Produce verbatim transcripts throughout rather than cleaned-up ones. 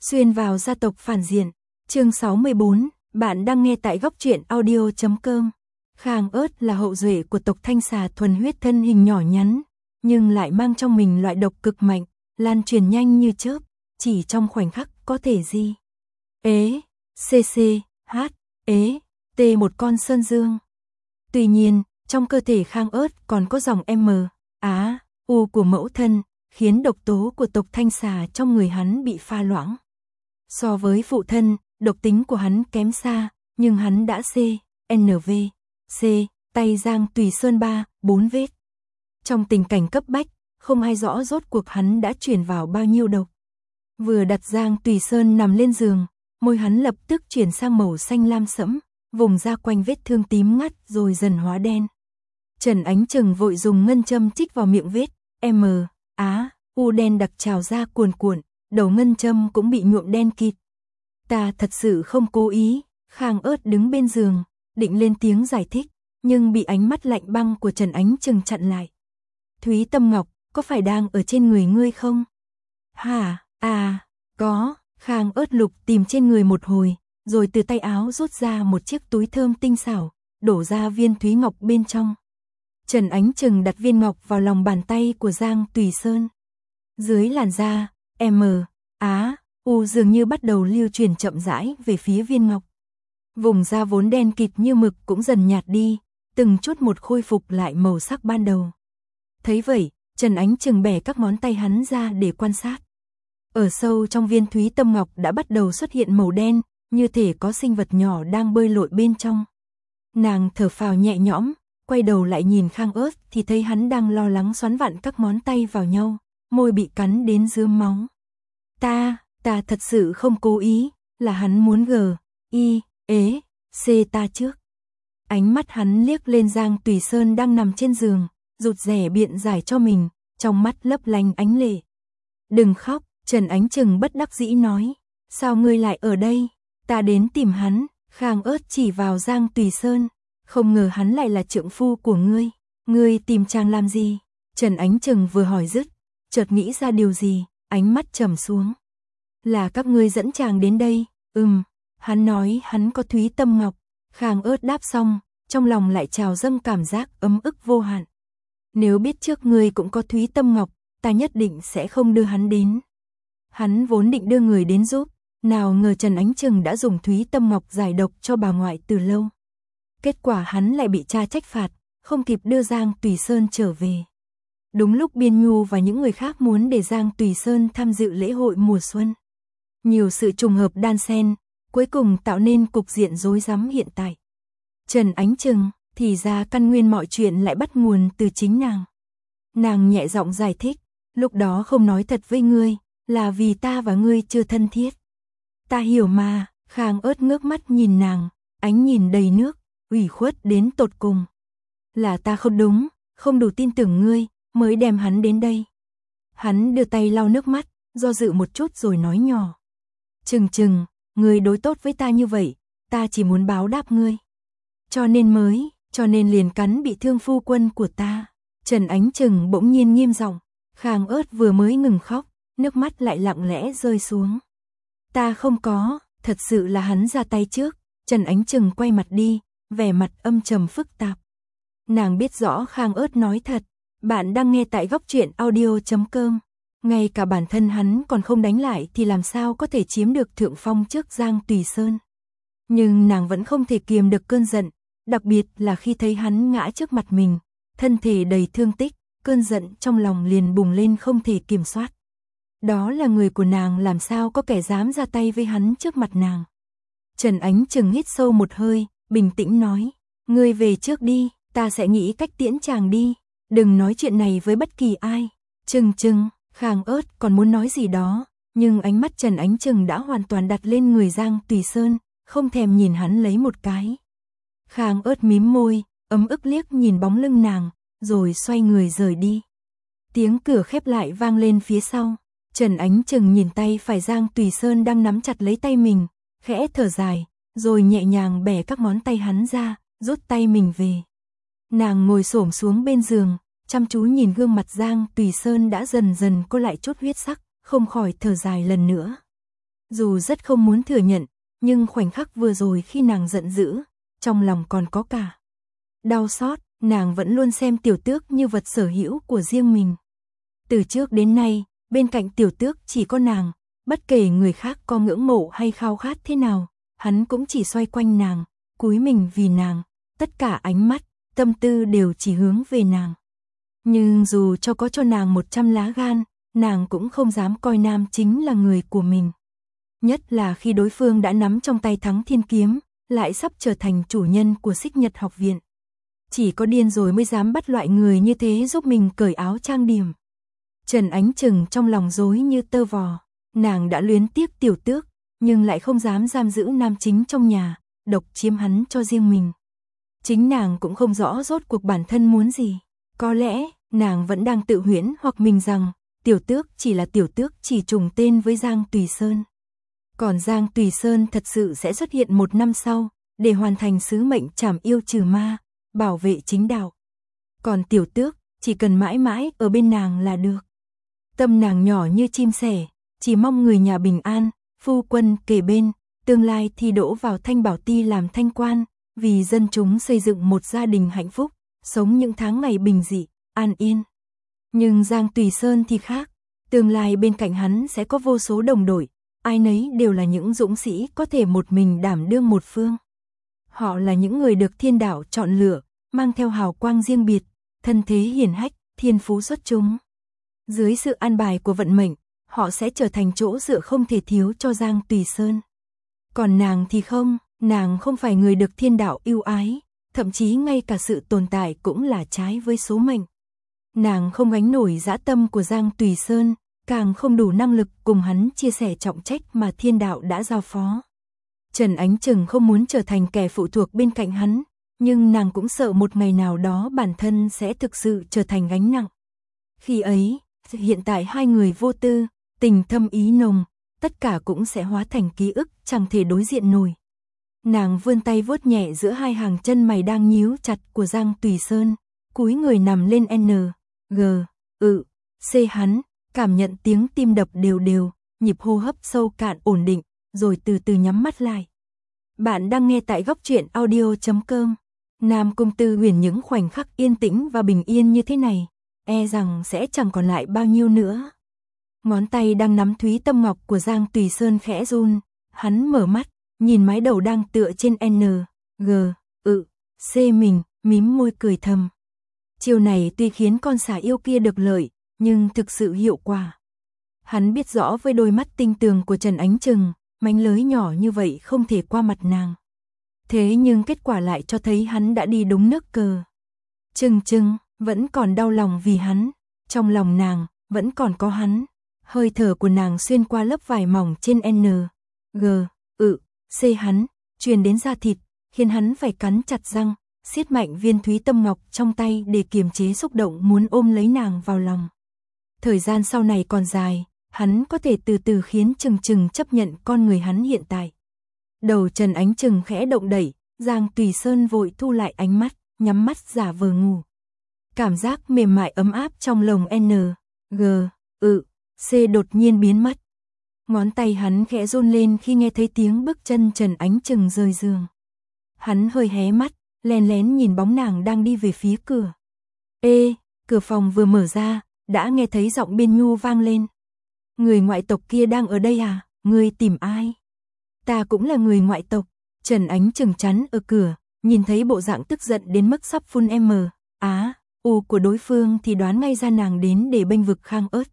Xuyên vào gia tộc phản diện. Chương sáu mươi bốn, bạn đang nghe tại góc truyện audio chấm com. Khang Ớt là hậu duệ của tộc Thanh Xà thuần huyết, thân hình nhỏ nhắn, nhưng lại mang trong mình loại độc cực mạnh, lan truyền nhanh như chớp, chỉ trong khoảnh khắc có thể di. Ế, cc, h, ế, t một con sơn dương. Tuy nhiên, trong cơ thể Khang Ớt còn có dòng M, Á, U của mẫu thân, khiến độc tố của tộc Thanh Xà trong người hắn bị pha loãng. So với phụ thân, độc tính của hắn kém xa, nhưng hắn đã C, N V, C, tay Giang Tùy Sơn ba, bốn vết. Trong tình cảnh cấp bách, không ai rõ rốt cuộc hắn đã chuyển vào bao nhiêu độc. Vừa đặt Giang Tùy Sơn nằm lên giường, môi hắn lập tức chuyển sang màu xanh lam sẫm, vùng da quanh vết thương tím ngắt rồi dần hóa đen. Trần Ánh Trừng vội dùng ngân châm chích vào miệng vết M, Á, U đen đặc trào ra cuồn cuộn, đầu ngân châm cũng bị nhuộm đen kịt. Ta thật sự không cố ý. Khang Ớt đứng bên giường, định lên tiếng giải thích, nhưng bị ánh mắt lạnh băng của Trần Ánh Trừng chặn lại. Thúy Tâm Ngọc, có phải đang ở trên người ngươi không? Hả, à, có. Khang Ớt lục tìm trên người một hồi, rồi từ tay áo rút ra một chiếc túi thơm tinh xảo, đổ ra viên Thúy Ngọc bên trong. Trần Ánh Trừng đặt viên ngọc vào lòng bàn tay của Giang Tùy Sơn. Dưới làn da, M, Á, U dường như bắt đầu lưu truyền chậm rãi về phía viên ngọc. Vùng da vốn đen kịt như mực cũng dần nhạt đi, từng chút một khôi phục lại màu sắc ban đầu. Thấy vậy, Trần Ánh Trừng bẻ các ngón tay hắn ra để quan sát. Ở sâu trong viên Thúy Tâm Ngọc đã bắt đầu xuất hiện màu đen, như thể có sinh vật nhỏ đang bơi lội bên trong. Nàng thở phào nhẹ nhõm, quay đầu lại nhìn Khang Ớt thì thấy hắn đang lo lắng xoắn vặn các ngón tay vào nhau, môi bị cắn đến rướm máu. Ta, ta thật sự không cố ý, là hắn muốn G, I, ế, C ta trước. Ánh mắt hắn liếc lên Giang Tùy Sơn đang nằm trên giường, rụt rè biện giải cho mình, trong mắt lấp lánh ánh lệ. Đừng khóc, Trần Ánh Trừng bất đắc dĩ nói. Sao ngươi lại ở đây? Ta đến tìm hắn. Khang Ớt chỉ vào Giang Tùy Sơn. Không ngờ hắn lại là trượng phu của ngươi. Ngươi tìm chàng làm gì? Trần Ánh Trừng vừa hỏi dứt, chợt nghĩ ra điều gì, ánh mắt trầm xuống. Là các ngươi dẫn chàng đến đây? Ừm, hắn nói hắn có Thúy Tâm Ngọc. Khang Ớt đáp xong, trong lòng lại trào dâng cảm giác ấm ức vô hạn. Nếu biết trước ngươi cũng có Thúy Tâm Ngọc, ta nhất định sẽ không đưa hắn đến. Hắn vốn định đưa người đến giúp, nào ngờ Trần Ánh Trừng đã dùng Thúy Tâm Ngọc giải độc cho bà ngoại từ lâu. Kết quả hắn lại bị cha trách phạt, không kịp đưa Giang Tùy Sơn trở về. Đúng lúc Biên Nhu và những người khác muốn để Giang Tùy Sơn tham dự lễ hội mùa xuân. Nhiều sự trùng hợp đan xen, cuối cùng tạo nên cục diện rối rắm hiện tại. Trần Ánh Trừng, thì ra căn nguyên mọi chuyện lại bắt nguồn từ chính nàng. Nàng nhẹ giọng giải thích, lúc đó không nói thật với ngươi, là vì ta và ngươi chưa thân thiết. Ta hiểu mà. Khang Ớt ngước mắt nhìn nàng, ánh nhìn đầy nước, ủy khuất đến tột cùng. Là ta không đúng, không đủ tin tưởng ngươi, mới đem hắn đến đây. Hắn đưa tay lau nước mắt, do dự một chút rồi nói nhỏ. Trừng Trừng, ngươi đối tốt với ta như vậy, ta chỉ muốn báo đáp ngươi. Cho nên mới, cho nên liền cắn bị thương phu quân của ta. Trần Ánh Trừng bỗng nhiên nghiêm giọng. Khang Ớt vừa mới ngừng khóc, nước mắt lại lặng lẽ rơi xuống. Ta không có, thật sự là hắn ra tay trước. Trần Ánh Trừng quay mặt đi, vẻ mặt âm trầm phức tạp. Nàng biết rõ Khang Ớt nói thật. Bạn đang nghe tại góc truyện audio chấm com. Ngay cả bản thân hắn còn không đánh lại thì làm sao có thể chiếm được thượng phong trước Giang Tùy Sơn. Nhưng nàng vẫn không thể kiềm được cơn giận, đặc biệt là khi thấy hắn ngã trước mặt mình, thân thể đầy thương tích, cơn giận trong lòng liền bùng lên không thể kiểm soát. Đó là người của nàng, làm sao có kẻ dám ra tay với hắn trước mặt nàng. Trần Ánh Trừng hít sâu một hơi, bình tĩnh nói, ngươi về trước đi, ta sẽ nghĩ cách tiễn chàng đi, đừng nói chuyện này với bất kỳ ai. Trừng Trừng, Khang Ớt còn muốn nói gì đó, nhưng ánh mắt Trần Ánh Trừng đã hoàn toàn đặt lên người Giang Tùy Sơn, không thèm nhìn hắn lấy một cái. Khang Ớt mím môi, ấm ức liếc nhìn bóng lưng nàng, rồi xoay người rời đi. Tiếng cửa khép lại vang lên phía sau. Trần Ánh Trừng nhìn tay phải Giang Tùy Sơn đang nắm chặt lấy tay mình, khẽ thở dài, rồi nhẹ nhàng bẻ các ngón tay hắn ra, rút tay mình về. Nàng ngồi xổm xuống bên giường, chăm chú nhìn gương mặt Giang Tùy Sơn đã dần dần có lại chút huyết sắc, không khỏi thở dài lần nữa. Dù rất không muốn thừa nhận, nhưng khoảnh khắc vừa rồi khi nàng giận dữ, trong lòng còn có cả đau xót, nàng vẫn luôn xem Tiểu Tước như vật sở hữu của riêng mình. Từ trước đến nay, bên cạnh Tiểu Tước chỉ có nàng, bất kể người khác có ngưỡng mộ hay khao khát thế nào, hắn cũng chỉ xoay quanh nàng, cúi mình vì nàng, tất cả ánh mắt, tâm tư đều chỉ hướng về nàng. Nhưng dù cho có cho nàng một trăm lá gan, nàng cũng không dám coi nam chính là người của mình. Nhất là khi đối phương đã nắm trong tay Thắng Thiên Kiếm, lại sắp trở thành chủ nhân của Xích Nhật học viện. Chỉ có điên rồi mới dám bắt loại người như thế giúp mình cởi áo trang điểm. Trần Ánh Trừng trong lòng rối như tơ vò, nàng đã luyến tiếc Tiểu Tước, nhưng lại không dám giam giữ nam chính trong nhà, độc chiếm hắn cho riêng mình. Chính nàng cũng không rõ rốt cuộc bản thân muốn gì, có lẽ nàng vẫn đang tự huyễn hoặc mình rằng Tiểu Tước chỉ là Tiểu Tước chỉ trùng tên với Giang Tùy Sơn. Còn Giang Tùy Sơn thật sự sẽ xuất hiện một năm sau, để hoàn thành sứ mệnh trảm yêu trừ ma, bảo vệ chính đạo. Còn Tiểu Tước, chỉ cần mãi mãi ở bên nàng là được. Tâm nàng nhỏ như chim sẻ, chỉ mong người nhà bình an, phu quân kề bên, tương lai thi đỗ vào Thanh Bảo Ti làm thanh quan, vì dân chúng xây dựng một gia đình hạnh phúc, sống những tháng ngày bình dị, an yên. Nhưng Giang Tùy Sơn thì khác, tương lai bên cạnh hắn sẽ có vô số đồng đội, ai nấy đều là những dũng sĩ có thể một mình đảm đương một phương. Họ là những người được thiên đạo chọn lựa, mang theo hào quang riêng biệt, thân thế hiển hách, thiên phú xuất chúng. Dưới sự an bài của vận mệnh, họ sẽ trở thành chỗ dựa không thể thiếu cho Giang Tùy Sơn. Còn nàng thì không, nàng không phải người được thiên đạo ưu ái, thậm chí ngay cả sự tồn tại cũng là trái với số mệnh. Nàng không gánh nổi dã tâm của Giang Tùy Sơn, càng không đủ năng lực cùng hắn chia sẻ trọng trách mà thiên đạo đã giao phó. Trần Ánh Trừng không muốn trở thành kẻ phụ thuộc bên cạnh hắn, nhưng nàng cũng sợ một ngày nào đó bản thân sẽ thực sự trở thành gánh nặng. Khi ấy, hiện tại hai người vô tư, tình thâm ý nồng, tất cả cũng sẽ hóa thành ký ức chẳng thể đối diện nổi. Nàng vươn tay vuốt nhẹ giữa hai hàng chân mày đang nhíu chặt của Giang Tùy Sơn, cúi người nằm lên N, G, ự, C hắn, cảm nhận tiếng tim đập đều đều, nhịp hô hấp sâu cạn ổn định, rồi từ từ nhắm mắt lại. Bạn đang nghe tại góc truyện audio chấm com. Nam Cung Tư Huyền những khoảnh khắc yên tĩnh và bình yên như thế này, e rằng sẽ chẳng còn lại bao nhiêu nữa. Ngón tay đang nắm Thúy Tâm Ngọc của Giang Tùy Sơn khẽ run, hắn mở mắt, nhìn mái đầu đang tựa trên N, G, ự, C mình, mím môi cười thầm. Chiều này tuy khiến con xà yêu kia được lợi, nhưng thực sự hiệu quả. Hắn biết rõ với đôi mắt tinh tường của Trần Ánh Trừng, mánh lới nhỏ như vậy không thể qua mặt nàng. Thế nhưng kết quả lại cho thấy hắn đã đi đúng nước cờ. Trừng Trừng vẫn còn đau lòng vì hắn, trong lòng nàng vẫn còn có hắn. Hơi thở của nàng xuyên qua lớp vải mỏng trên N, G, ự, C hắn, truyền đến da thịt, khiến hắn phải cắn chặt răng, siết mạnh viên Thúy Tâm Ngọc trong tay để kiềm chế xúc động muốn ôm lấy nàng vào lòng. Thời gian sau này còn dài, hắn có thể từ từ khiến Trừng Trừng chấp nhận con người hắn hiện tại. Đầu Trần Ánh Trừng khẽ động đẩy, Giang Tùy Sơn vội thu lại ánh mắt, nhắm mắt giả vờ ngủ. Cảm giác mềm mại ấm áp trong lồng N, G, ự, C đột nhiên biến mất. Ngón tay hắn khẽ run lên khi nghe thấy tiếng bước chân Trần Ánh Trừng rời giường. Hắn hơi hé mắt, lén lén nhìn bóng nàng đang đi về phía cửa. Ê, cửa phòng vừa mở ra, đã nghe thấy giọng Biên Nhu vang lên. Người ngoại tộc kia đang ở đây à, ngươi tìm ai? Ta cũng là người ngoại tộc. Trần Ánh Trừng chắn ở cửa, nhìn thấy bộ dạng tức giận đến mức sắp phun M, á, u của đối phương thì đoán ngay ra nàng đến để bênh vực Khang Ớt.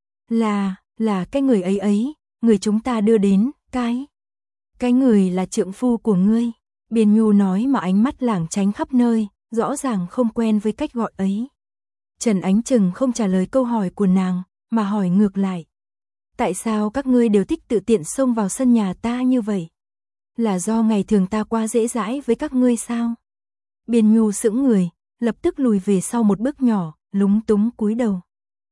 Là, là cái người ấy ấy, người chúng ta đưa đến, cái. Cái người là trượng phu của ngươi. Biên Nhu nói mà ánh mắt lảng tránh khắp nơi, rõ ràng không quen với cách gọi ấy. Trần Ánh Trừng không trả lời câu hỏi của nàng, mà hỏi ngược lại. Tại sao các ngươi đều thích tự tiện xông vào sân nhà ta như vậy? Là do ngày thường ta quá dễ dãi với các ngươi sao? Biên Nhu sững người, lập tức lùi về sau một bước nhỏ, lúng túng cúi đầu.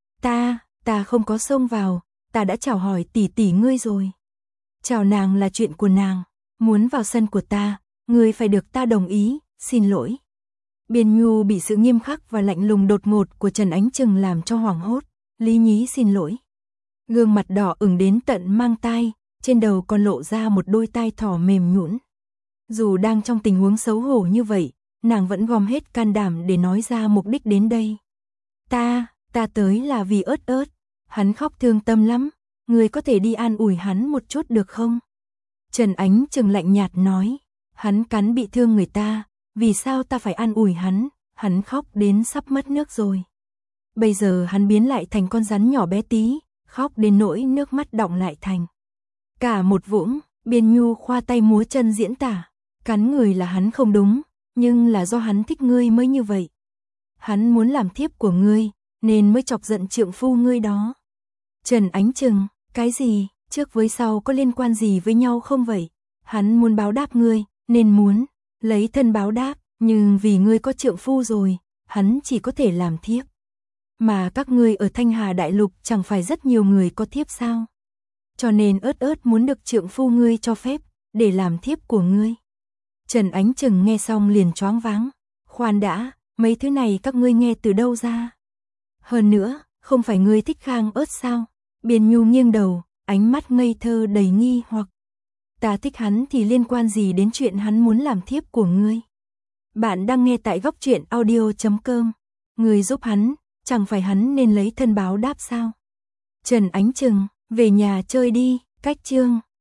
Ta, ta không có xông vào, ta đã chào hỏi tỷ tỷ ngươi rồi. Chào nàng là chuyện của nàng, muốn vào sân của ta, ngươi phải được ta đồng ý, xin lỗi. Biên Nhu bị sự nghiêm khắc và lạnh lùng đột ngột của Trần Ánh Trừng làm cho hoảng hốt, lý nhí xin lỗi. Gương mặt đỏ ửng đến tận mang tai, trên đầu còn lộ ra một đôi tai thỏ mềm nhũn. Dù đang trong tình huống xấu hổ như vậy, nàng vẫn gom hết can đảm để nói ra mục đích đến đây. Ta, ta tới là vì ớt ớt, hắn khóc thương tâm lắm, người có thể đi an ủi hắn một chút được không? Trần Ánh Trừng lạnh nhạt nói, hắn cắn bị thương người ta, vì sao ta phải an ủi hắn, hắn khóc đến sắp mất nước rồi. Bây giờ hắn biến lại thành con rắn nhỏ bé tí, khóc đến nỗi nước mắt đọng lại thành cả một vũng. Biên Nhu khoa tay múa chân diễn tả, cắn người là hắn không đúng, nhưng là do hắn thích ngươi mới như vậy. Hắn muốn làm thiếp của ngươi, nên mới chọc giận trượng phu ngươi đó. Trần Ánh Trừng, cái gì, trước với sau có liên quan gì với nhau không vậy? Hắn muốn báo đáp ngươi, nên muốn lấy thân báo đáp, nhưng vì ngươi có trượng phu rồi, hắn chỉ có thể làm thiếp. Mà các ngươi ở Thanh Hà Đại Lục chẳng phải rất nhiều người có thiếp sao? Cho nên ớt ớt muốn được trượng phu ngươi cho phép, để làm thiếp của ngươi. Trần Ánh Trừng nghe xong liền choáng váng. Khoan đã, mấy thứ này các ngươi nghe từ đâu ra? Hơn nữa, không phải ngươi thích Khang ớt sao? Biên Nhu nghiêng đầu, ánh mắt ngây thơ đầy nghi hoặc. Ta thích hắn thì liên quan gì đến chuyện hắn muốn làm thiếp của ngươi? Bạn đang nghe tại góc truyện audio chấm com. Ngươi giúp hắn, chẳng phải hắn nên lấy thân báo đáp sao? Trần Ánh Trừng, về nhà chơi đi, cách chương.